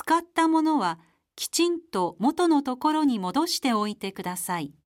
使ったものはきちんと元のところに戻しておいてください。